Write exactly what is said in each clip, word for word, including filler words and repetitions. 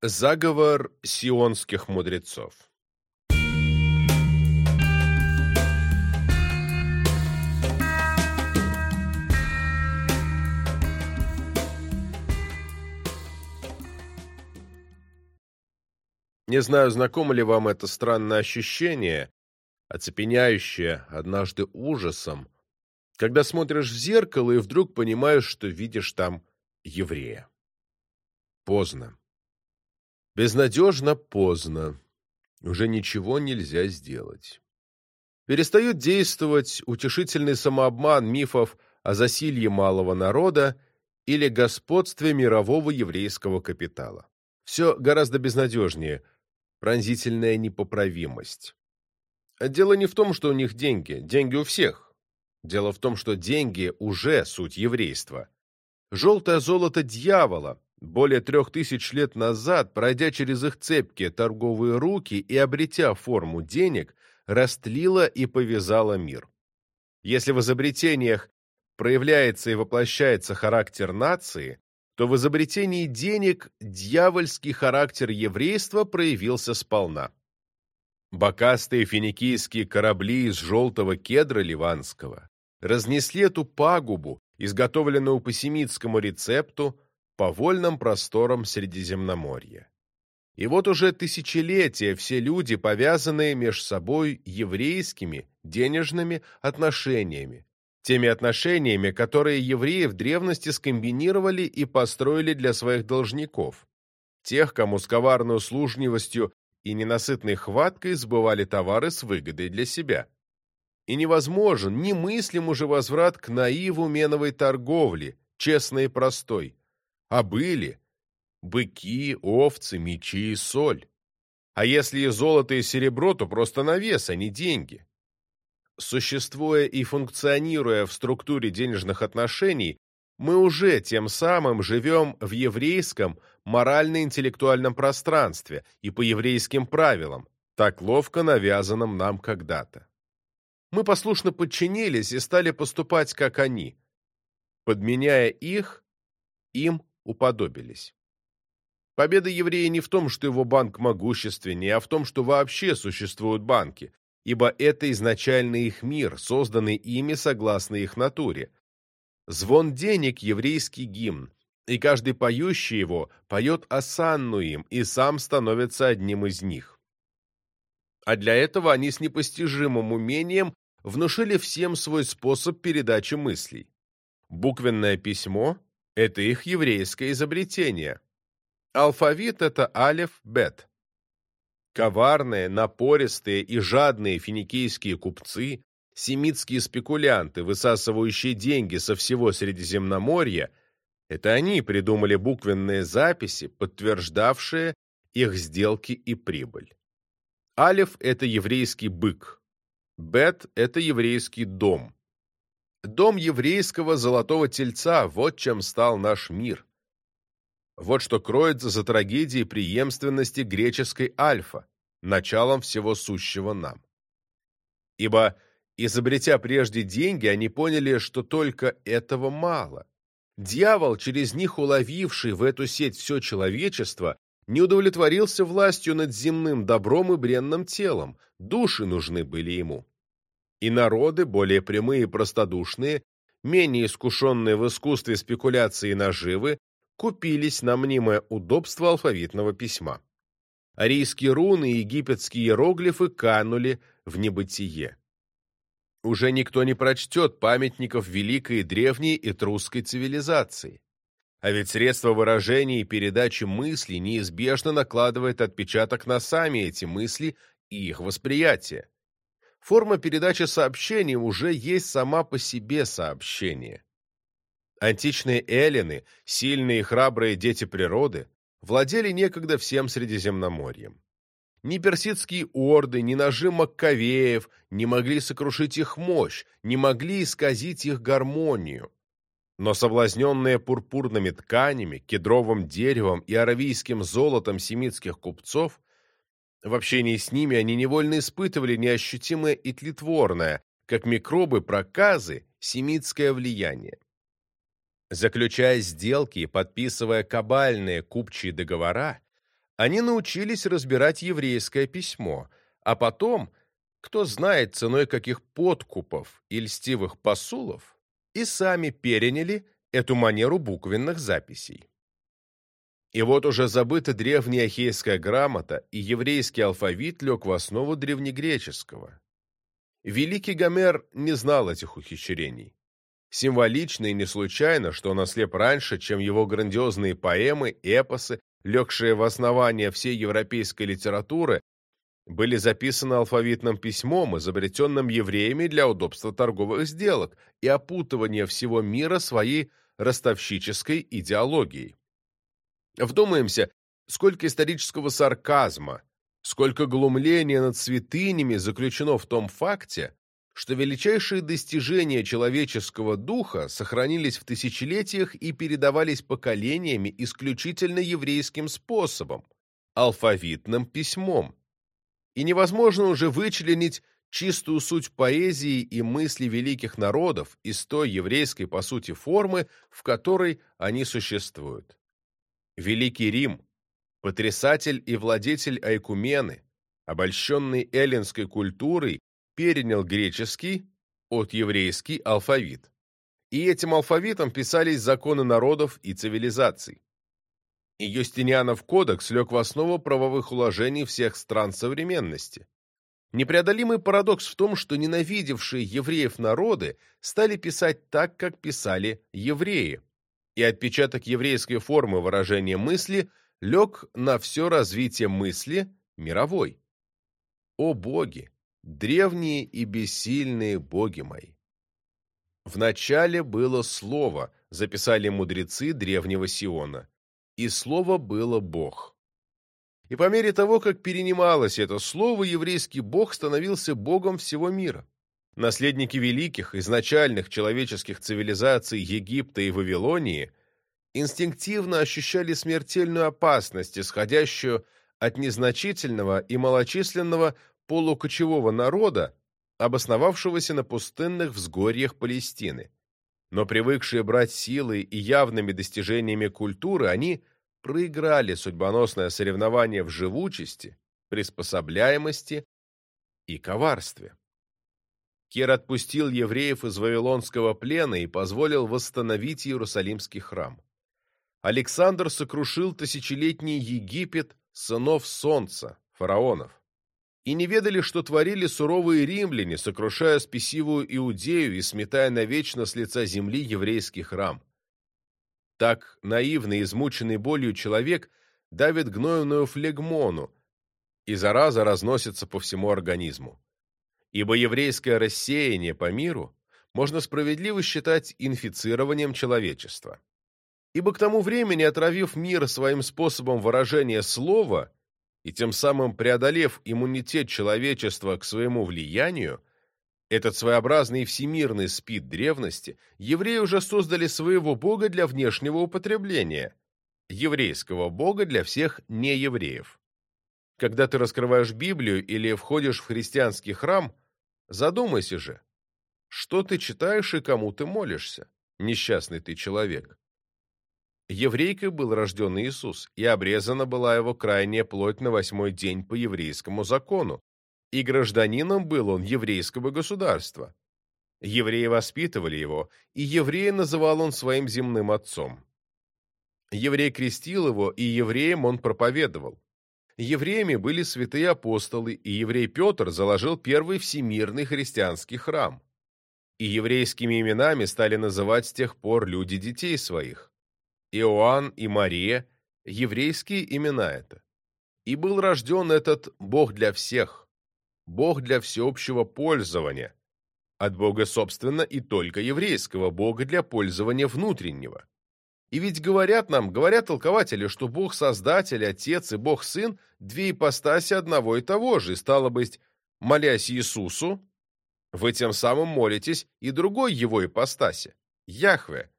Заговор сионских мудрецов. Не знаю, знакомо ли вам это странное ощущение, оцепеняющее однажды ужасом, когда смотришь в зеркало и вдруг понимаешь, что видишь там еврея. Поздно. Безнадежно поздно. Уже ничего нельзя сделать. Перестает действовать утешительный самообман мифов о засилье малого народа или господстве мирового еврейского капитала. Все гораздо безнадежнее. Пронзительная непоправимость. Дело не в том, что у них деньги. Деньги у всех. Дело в том, что деньги уже суть еврейства. Желтое золото дьявола, более трех тысяч лет назад, пройдя через их цепкие торговые руки и обретя форму денег, растлило и повязало мир. Если в изобретениях проявляется и воплощается характер нации, то в изобретении денег дьявольский характер еврейства проявился сполна. Бокастые финикийские корабли из желтого кедра ливанского разнесли эту пагубу, изготовленную по семитскому рецепту, по вольным просторам Средиземноморья. И вот уже тысячелетия все люди, повязанные меж собой еврейскими денежными отношениями, теми отношениями, которые евреи в древности скомбинировали и построили для своих должников, тех, кому с коварной услужливостью и ненасытной хваткой сбывали товары с выгодой для себя. И невозможен, немыслим уже возврат к наиву меновой торговли, честной и простой. А были быки, овцы, мечи и соль. А если и золото, и серебро, то просто навес, а не деньги. Существуя и функционируя в структуре денежных отношений, мы уже тем самым живем в еврейском морально-интеллектуальном пространстве и по еврейским правилам, так ловко навязанным нам когда-то. Мы послушно подчинились и стали поступать, как они. Подменяя их, им уподобились. Победа еврея не в том, что его банк могущественнее, а в том, что вообще существуют банки, ибо это изначально их мир, созданный ими согласно их натуре. Звон денег — еврейский гимн, и каждый поющий его поет осанну им и сам становится одним из них. А для этого они с непостижимым умением внушили всем свой способ передачи мыслей. Буквенное письмо — это их еврейское изобретение. Алфавит — это алеф-бет. Коварные, напористые и жадные финикийские купцы, семитские спекулянты, высасывающие деньги со всего Средиземноморья, это они придумали буквенные записи, подтверждавшие их сделки и прибыль. Алеф — это еврейский бык. Бет — это еврейский дом. Дом еврейского золотого тельца — вот чем стал наш мир. Вот что кроется за трагедией преемственности греческой альфа, началом всего сущего нам. Ибо, изобретя прежде деньги, они поняли, что только этого мало. Дьявол, через них уловивший в эту сеть все человечество, не удовлетворился властью над земным добром и бренным телом, души нужны были ему. И народы, более прямые и простодушные, менее искушенные в искусстве спекуляции и наживы, купились на мнимое удобство алфавитного письма. Арийские руны и египетские иероглифы канули в небытие. Уже никто не прочтет памятников великой и древней этрусской цивилизации. А ведь средство выражения и передачи мыслей неизбежно накладывает отпечаток на сами эти мысли и их восприятие. Форма передачи сообщений уже есть сама по себе сообщение. Античные эллины, сильные и храбрые дети природы, владели некогда всем Средиземноморьем. Ни персидские орды, ни ножи Маккавеев не могли сокрушить их мощь, не могли исказить их гармонию. Но соблазненные пурпурными тканями, кедровым деревом и аравийским золотом семитских купцов, в общении с ними они невольно испытывали неощутимое и тлетворное, как микробы проказы, семитское влияние. Заключая сделки и подписывая кабальные купчие договора, Они научились разбирать еврейское письмо, а потом, кто знает ценой каких подкупов и льстивых посулов, и сами переняли эту манеру буквенных записей. И вот уже забыта древняя ахейская грамота, и еврейский алфавит лег в основу древнегреческого. Великий Гомер не знал этих ухищрений. Символично и не случайно, что он ослеп раньше, чем его грандиозные поэмы, эпосы, легшие в основание всей европейской литературы, были записаны алфавитным письмом, изобретенным евреями для удобства торговых сделок и опутывания всего мира своей ростовщической идеологией. Вдумаемся, сколько исторического сарказма, сколько глумления над святынями заключено в том факте, что величайшие достижения человеческого духа сохранились в тысячелетиях и передавались поколениями исключительно еврейским способом – алфавитным письмом. И невозможно уже вычленить чистую суть поэзии и мысли великих народов из той еврейской, по сути, формы, в которой они существуют. Великий Рим, потрясатель и владетель Айкумены, обольщенный эллинской культурой, перенял греческий от еврейский алфавит. И этим алфавитом писались законы народов и цивилизаций. И Юстинианов кодекс лег в основу правовых уложений всех стран современности. Непреодолимый парадокс в том, что ненавидевшие евреев народы стали писать так, как писали евреи, и отпечаток еврейской формы выражения мысли лег на все развитие мысли мировой. О боги! Древние и бессильные боги мои! «Вначале было Слово», записали мудрецы древнего Сиона, «и Слово было Бог». И по мере того, как перенималось это слово, еврейский Бог становился Богом всего мира. Наследники великих, изначальных человеческих цивилизаций Египта и Вавилонии инстинктивно ощущали смертельную опасность, исходящую от незначительного и малочисленного полукочевого народа, обосновавшегося на пустынных взгорьях Палестины. Но привыкшие брать силой и явными достижениями культуры, они проиграли судьбоносное соревнование в живучести, приспособляемости и коварстве. Кир отпустил евреев из вавилонского плена и позволил восстановить Иерусалимский храм. Александр сокрушил тысячелетний Египет сынов солнца, фараонов. И не ведали, что творили суровые римляне, сокрушая спесивую Иудею и сметая навечно с лица земли еврейский храм. Так наивный, измученный болью человек давит гнойную флегмону, и зараза разносится по всему организму. Ибо еврейское рассеяние по миру можно справедливо считать инфицированием человечества. Ибо к тому времени, отравив мир своим способом выражения слова и тем самым преодолев иммунитет человечества к своему влиянию, этот своеобразный всемирный спид древности, евреи уже создали своего бога для внешнего употребления, еврейского бога для всех неевреев. Когда ты раскрываешь Библию или входишь в христианский храм, задумайся же, что ты читаешь и кому ты молишься, несчастный ты человек. Еврейкой был рожден Иисус, и обрезана была его крайняя плоть на восьмой день по еврейскому закону, и гражданином был он еврейского государства. Евреи воспитывали его, и еврея называл он своим земным отцом. Еврей крестил его, и евреям он проповедовал. Евреями были святые апостолы, и еврей Петр заложил первый всемирный христианский храм. И еврейскими именами стали называть с тех пор люди детей своих. Иоанн и Мария – еврейские имена это. И был рожден этот Бог для всех, Бог для всеобщего пользования, от Бога, собственно, и только еврейского, Бога для пользования внутреннего. И ведь говорят нам, говорят толкователи, что Бог Создатель, Отец и Бог Сын – две ипостаси одного и того же, и, стало быть, молясь Иисусу, вы тем самым молитесь и другой его ипостаси – Яхве.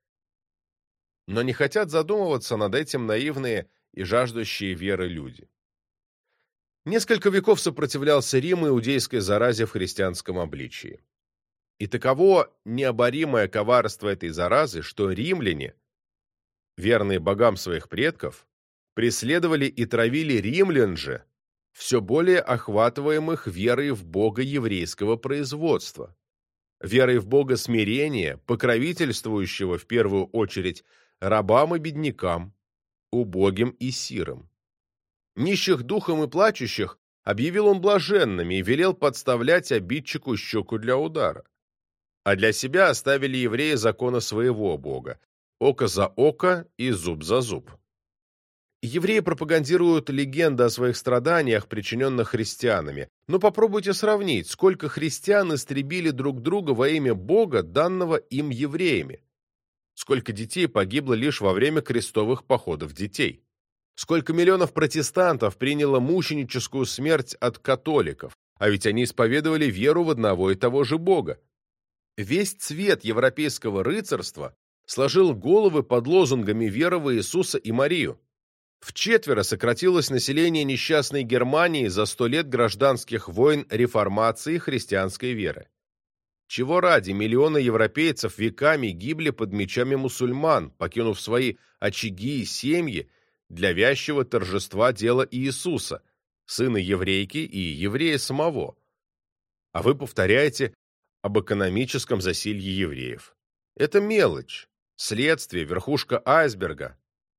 Но не хотят задумываться над этим наивные и жаждущие веры люди. Несколько веков сопротивлялся Рим иудейской заразе в христианском обличии. И таково необоримое коварство этой заразы, что римляне, верные богам своих предков, преследовали и травили римлян же, все более охватываемых верой в Бога еврейского производства, верой в Бога смирения, покровительствующего в первую очередь рабам и беднякам, убогим и сирым. Нищих духом и плачущих объявил он блаженными и велел подставлять обидчику щеку для удара. А для себя оставили евреи закона своего Бога – око за око и зуб за зуб. Евреи пропагандируют легенды о своих страданиях, причиненных христианами. Но попробуйте сравнить, сколько христиан истребили друг друга во имя Бога, данного им евреями. Сколько детей погибло лишь во время крестовых походов детей. Сколько миллионов протестантов приняло мученическую смерть от католиков, а ведь они исповедовали веру в одного и того же Бога. Весь цвет европейского рыцарства сложил головы под лозунгами веры в Иисуса и Марию. Вчетверо сократилось население несчастной Германии за сто лет гражданских войн реформации христианской веры. Чего ради миллионы европейцев веками гибли под мечами мусульман, покинув свои очаги и семьи для вящего торжества дела Иисуса, сына еврейки и еврея самого. А вы повторяете об экономическом засилье евреев. Это мелочь, следствие, верхушка айсберга.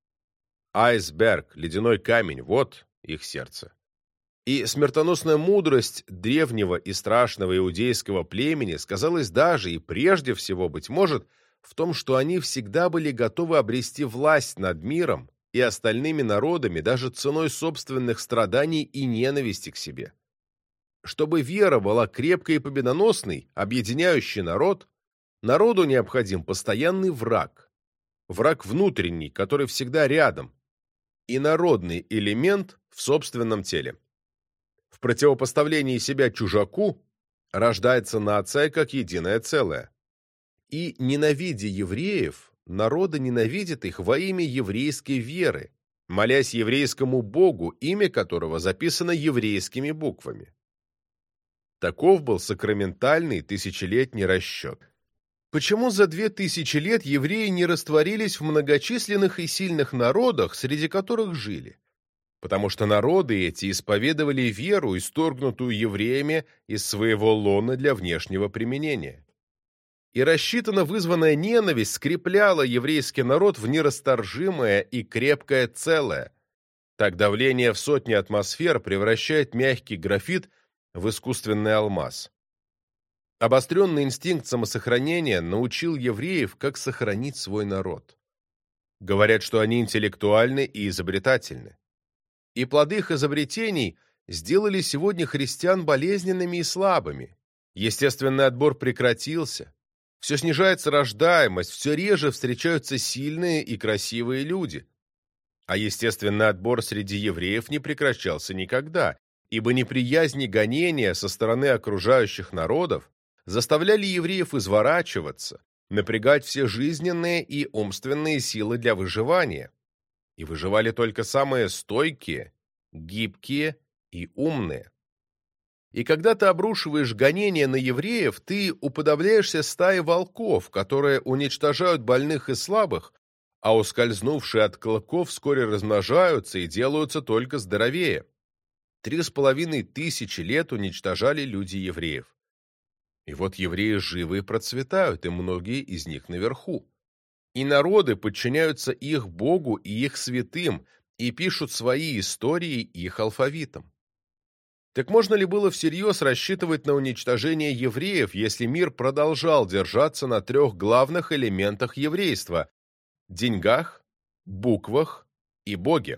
Айсберг, ледяной камень, вот их сердце. И смертоносная мудрость древнего и страшного иудейского племени сказалась даже и прежде всего, быть может, в том, что они всегда были готовы обрести власть над миром и остальными народами даже ценой собственных страданий и ненависти к себе. Чтобы вера была крепкой и победоносной, объединяющей народ, народу необходим постоянный враг, враг внутренний, который всегда рядом, и народный элемент в собственном теле. В противопоставлении себя чужаку рождается нация как единое целое. И, ненавидя евреев, народы ненавидят их во имя еврейской веры, молясь еврейскому Богу, имя которого записано еврейскими буквами. Таков был сакраментальный тысячелетний расчет. Почему за две тысячи лет евреи не растворились в многочисленных и сильных народах, среди которых жили? Потому что народы эти исповедовали веру, исторгнутую евреями из своего лона для внешнего применения. И рассчитанно вызванная ненависть скрепляла еврейский народ в нерасторжимое и крепкое целое. Так давление в сотни атмосфер превращает мягкий графит в искусственный алмаз. Обостренный инстинкт самосохранения научил евреев, как сохранить свой народ. Говорят, что они интеллектуальны и изобретательны. И плоды их изобретений сделали сегодня христиан болезненными и слабыми. Естественный отбор прекратился. Все снижается рождаемость, все реже встречаются сильные и красивые люди. А естественный отбор среди евреев не прекращался никогда, ибо неприязнь и гонения со стороны окружающих народов заставляли евреев изворачиваться, напрягать все жизненные и умственные силы для выживания. И выживали только самые стойкие, гибкие и умные. И когда ты обрушиваешь гонения на евреев, ты уподобляешься стае волков, которые уничтожают больных и слабых, а ускользнувшие от клыков вскоре размножаются и делаются только здоровее. Три с половиной тысячи лет уничтожали люди евреев. И вот евреи живы и процветают, и многие из них наверху. И народы подчиняются их Богу и их святым, и пишут свои истории их алфавитом. Так можно ли было всерьез рассчитывать на уничтожение евреев, если мир продолжал держаться на трех главных элементах еврейства – деньгах, буквах и Боге?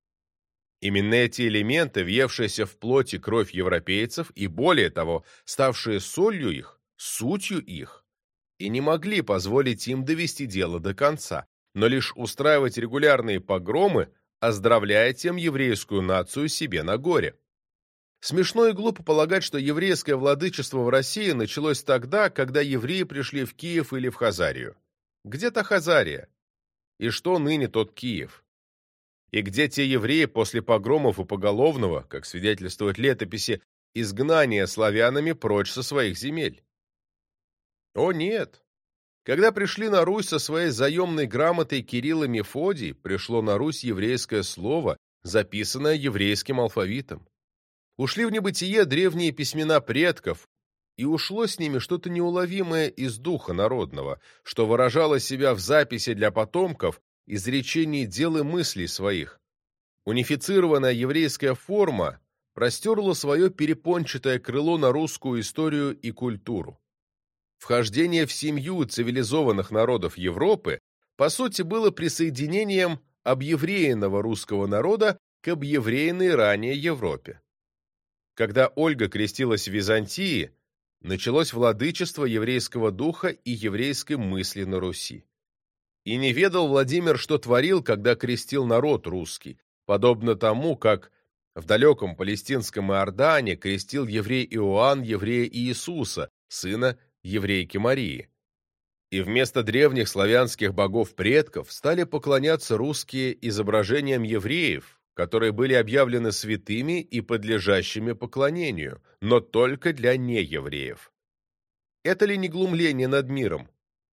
Именно эти элементы, въевшиеся в плоть и кровь европейцев, и более того, ставшие солью их, сутью их, и не могли позволить им довести дело до конца, но лишь устраивать регулярные погромы, оздоровляя тем еврейскую нацию себе на горе. Смешно и глупо полагать, что еврейское владычество в России началось тогда, когда евреи пришли в Киев или в Хазарию. Где-то Хазария. И что ныне тот Киев? И где те евреи после погромов и поголовного, как свидетельствуют летописи, изгнания славянами прочь со своих земель? О нет! Когда пришли на Русь со своей заемной грамотой Кирилл и Мефодий, пришло на Русь еврейское слово, записанное еврейским алфавитом. Ушли в небытие древние письмена предков, и ушло с ними что-то неуловимое из духа народного, что выражало себя в записи для потомков, изречении дел и мыслей своих. Унифицированная еврейская форма простерла свое перепончатое крыло на русскую историю и культуру. Вхождение в семью цивилизованных народов Европы, по сути, было присоединением объевреенного русского народа к объевреенной ранее Европе. Когда Ольга крестилась в Византии, началось владычество еврейского духа и еврейской мысли на Руси. И не ведал Владимир, что творил, когда крестил народ русский, подобно тому, как в далеком палестинском Иордане крестил еврей Иоанн еврея Иисуса, сына еврейки Марии. И вместо древних славянских богов-предков стали поклоняться русские изображениям евреев, которые были объявлены святыми и подлежащими поклонению, но только для неевреев. Это ли не глумление над миром?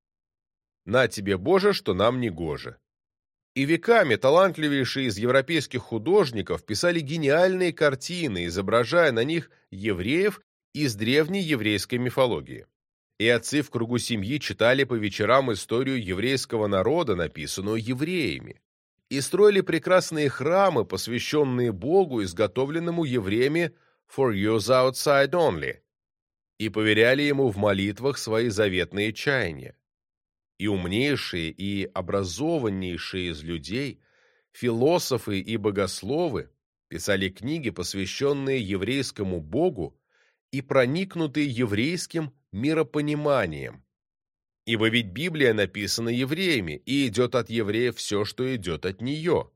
«На тебе, Боже, что нам не гоже». И веками талантливейшие из европейских художников писали гениальные картины, изображая на них евреев из древней еврейской мифологии. И отцы в кругу семьи читали по вечерам историю еврейского народа, написанную евреями, и строили прекрасные храмы, посвященные Богу, изготовленному евреями «for use outside only», и поверяли ему в молитвах свои заветные чаяния. И умнейшие и образованнейшие из людей, философы и богословы, писали книги, посвященные еврейскому Богу и проникнутые еврейским миропониманием. Ибо ведь Библия написана евреями, и идет от евреев все, что идет от нее.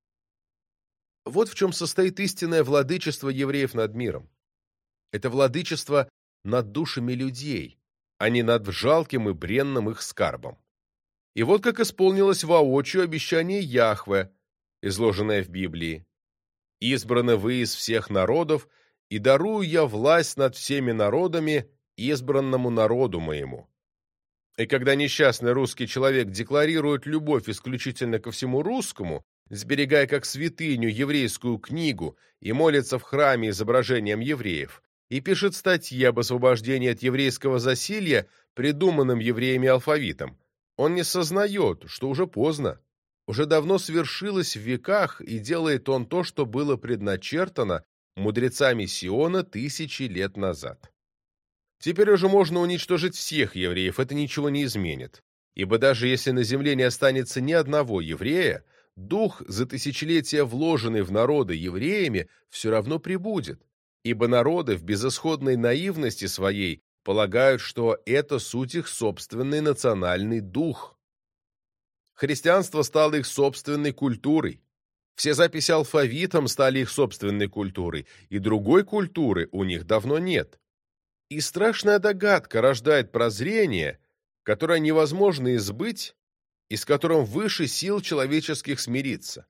Вот в чем состоит истинное владычество евреев над миром. Это владычество над душами людей, а не над жалким и бренным их скарбом. И вот как исполнилось воочию обещание Яхве, изложенное в Библии. «Избраны вы из всех народов, и дарую я власть над всеми народами избранному народу моему». И когда несчастный русский человек декларирует любовь исключительно ко всему русскому, сберегая как святыню еврейскую книгу и молится в храме изображением евреев, и пишет статьи об освобождении от еврейского засилья, придуманным евреями алфавитом, он не сознает, что уже поздно, уже давно свершилось в веках, и делает он то, что было предначертано мудрецами Сиона тысячи лет назад. Теперь уже можно уничтожить всех евреев, это ничего не изменит, ибо даже если на земле не останется ни одного еврея, дух, за тысячелетия вложенный в народы евреями, все равно прибудет. Ибо народы в безысходной наивности своей полагают, что это суть их собственный национальный дух. Христианство стало их собственной культурой. Все записи алфавитом стали их собственной культурой, и другой культуры у них давно нет. И страшная догадка рождает прозрение, которое невозможно избыть и с которым выше сил человеческих смириться.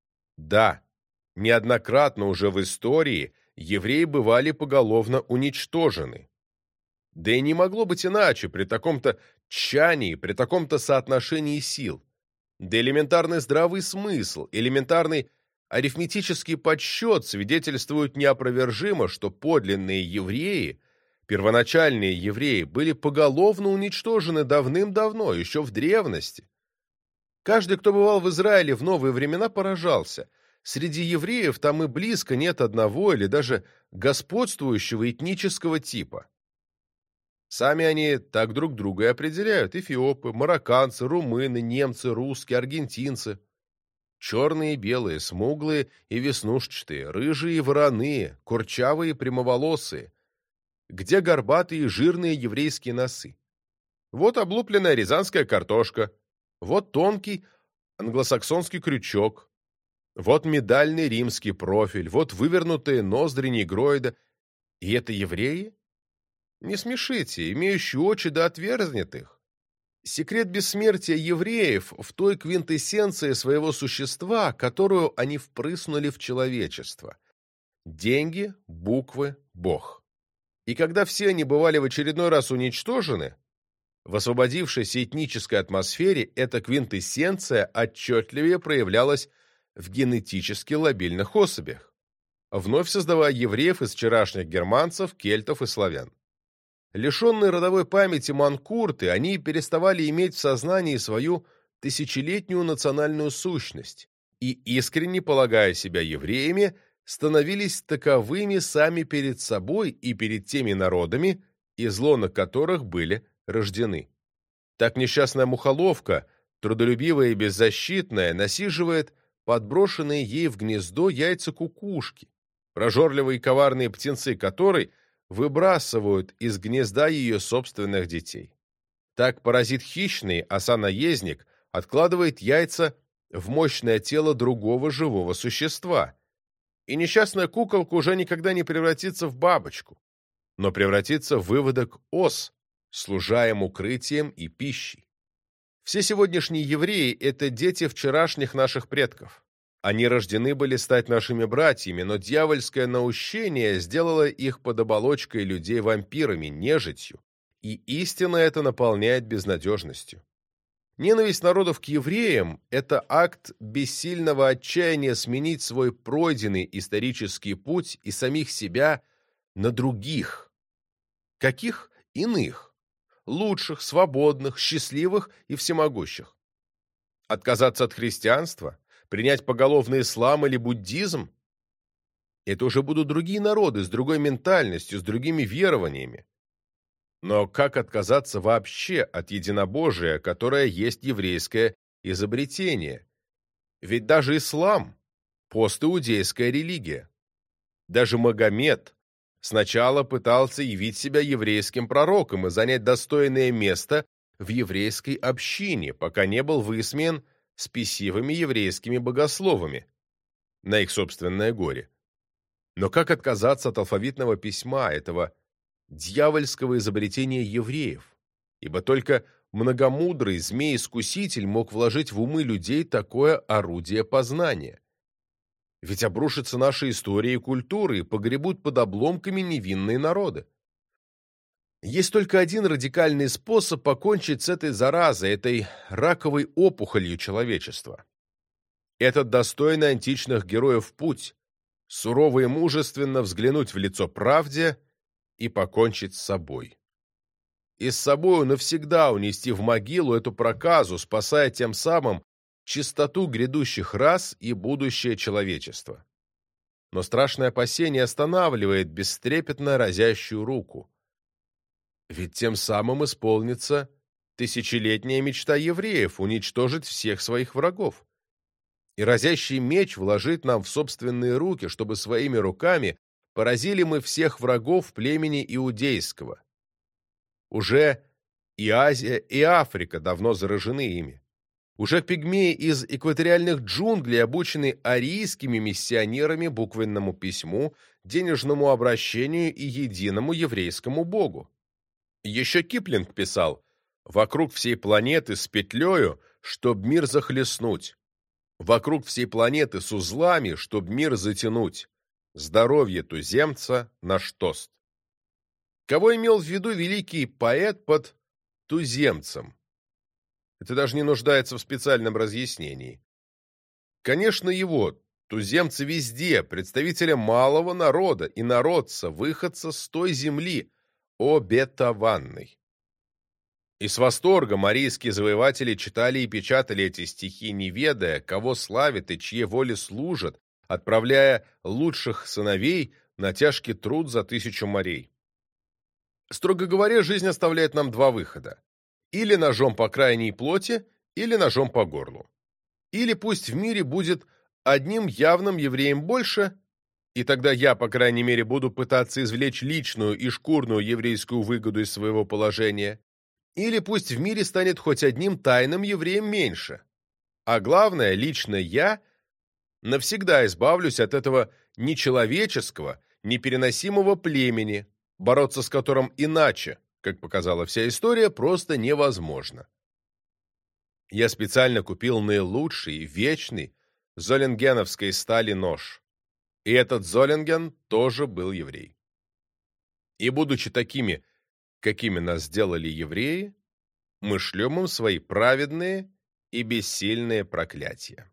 Да, неоднократно уже в истории евреи бывали поголовно уничтожены. Да и не могло быть иначе при таком-то тщании, при таком-то соотношении сил. Да элементарный здравый смысл, элементарный арифметический подсчет свидетельствуют неопровержимо, что подлинные евреи, первоначальные евреи, были поголовно уничтожены давным-давно, еще в древности. Каждый, кто бывал в Израиле в новые времена, поражался. Среди евреев там и близко нет одного или даже господствующего этнического типа. Сами они так друг друга и определяют: эфиопы, марокканцы, румыны, немцы, русские, аргентинцы. Черные и белые, смуглые и веснушчатые, рыжие и вороные, курчавые и прямоволосые. Где горбатые и жирные еврейские носы? Вот облупленная рязанская картошка, вот тонкий англосаксонский крючок, вот медальный римский профиль, вот вывернутые ноздри негроида. И это евреи? Не смешите, имеющие очи да отверзнет их. Секрет бессмертия евреев в той квинтэссенции своего существа, которую они впрыснули в человечество. Деньги, буквы, Бог. И когда все они бывали в очередной раз уничтожены, В освободившейся этнической атмосфере эта квинтэссенция отчетливее проявлялась в генетически лобильных особях, вновь создавая евреев из вчерашних германцев, кельтов и славян. Лишенные родовой памяти манкурты, они переставали иметь в сознании свою тысячелетнюю национальную сущность и, искренне полагая себя евреями, становились таковыми сами перед собой и перед теми народами, из лона которых были рождены. Так несчастная мухоловка, трудолюбивая и беззащитная, насиживает подброшенные ей в гнездо яйца кукушки, прожорливые и коварные птенцы которой выбрасывают из гнезда ее собственных детей. Так паразит хищный, оса-наездник, откладывает яйца в мощное тело другого живого существа, и несчастная куколка уже никогда не превратится в бабочку, но превратится в выводок ос, служа им укрытием и пищей. Все сегодняшние евреи – это дети вчерашних наших предков. Они рождены были стать нашими братьями, но дьявольское наущение сделало их под оболочкой людей вампирами, нежитью, и истина это наполняет безнадежностью. Ненависть народов к евреям – это акт бессильного отчаяния сменить свой пройденный исторический путь и самих себя на других. Каких? Иных. Лучших, свободных, счастливых и всемогущих. Отказаться от христианства? Принять поголовный ислам или буддизм? Это уже будут другие народы, с другой ментальностью, с другими верованиями. Но как отказаться вообще от единобожия, которое есть еврейское изобретение? Ведь даже ислам – постиудейская религия. Даже Магомед сначала пытался явить себя еврейским пророком и занять достойное место в еврейской общине, пока не был высмеян спесивыми еврейскими богословами на их собственное горе. Но как отказаться от алфавитного письма, этого дьявольского изобретения евреев? Ибо только многомудрый змей-искуситель мог вложить в умы людей такое орудие познания. Ведь обрушится наша история и культура, и погребут под обломками невинные народы. Есть только один радикальный способ покончить с этой заразой, этой раковой опухолью человечества. Этот достойный античных героев путь – сурово и мужественно взглянуть в лицо правде и покончить с собой. И с собою навсегда унести в могилу эту проказу, спасая тем самым чистоту грядущих рас и будущее человечества. Но страшное опасение останавливает бестрепетно разящую руку. Ведь тем самым исполнится тысячелетняя мечта евреев уничтожить всех своих врагов. И разящий меч вложить нам в собственные руки, чтобы своими руками поразили мы всех врагов племени иудейского. Уже и Азия, и Африка давно заражены ими. Уже пигмеи из экваториальных джунглей обучены арийскими миссионерами буквенному письму, денежному обращению и единому еврейскому богу. Еще Киплинг писал: «Вокруг всей планеты с петлею, чтоб мир захлестнуть. Вокруг всей планеты с узлами, чтоб мир затянуть. Здоровье туземца — наш тост». Кого имел в виду великий поэт под туземцем? Это даже не нуждается в специальном разъяснении. Конечно, его, туземцы везде, представителя малого народа, и народца, выходца с той земли, обетованной. И с восторгом арийские завоеватели читали и печатали эти стихи, не ведая, кого славят и чьей воле служат, отправляя лучших сыновей на тяжкий труд за тысячу морей. Строго говоря, жизнь оставляет нам два выхода. Или ножом по крайней плоти, или ножом по горлу. Или пусть в мире будет одним явным евреем больше, и тогда я, по крайней мере, буду пытаться извлечь личную и шкурную еврейскую выгоду из своего положения. Или пусть в мире станет хоть одним тайным евреем меньше. А главное, лично я навсегда избавлюсь от этого нечеловеческого, непереносимого племени, бороться с которым иначе, как показала вся история, просто невозможно. Я специально купил наилучший, вечный, золингеновской стали нож. И этот Золинген тоже был еврей. И будучи такими, какими нас сделали евреи, мы шлем им свои праведные и бессильные проклятия.